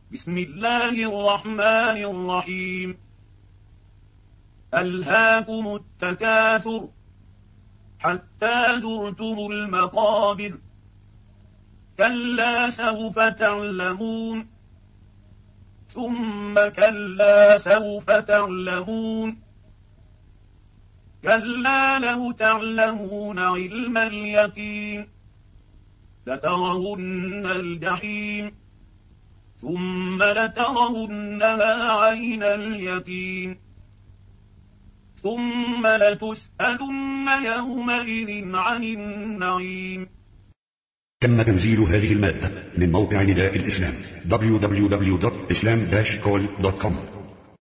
بسم الله الرحمن الرحيم. ألهاكم التكاثر حتى زرتم المقابر، كلا سوف تعلمون، ثم كلا سوف تعلمون، كلا لو تعلمون علم اليقين لترون الجحيم ثم لترونها عين اليقين ثم لتسألن يومئذ عن النعيم. تم تنزيل هذه المادة من موقع نداء الإسلام www.islam-call.com.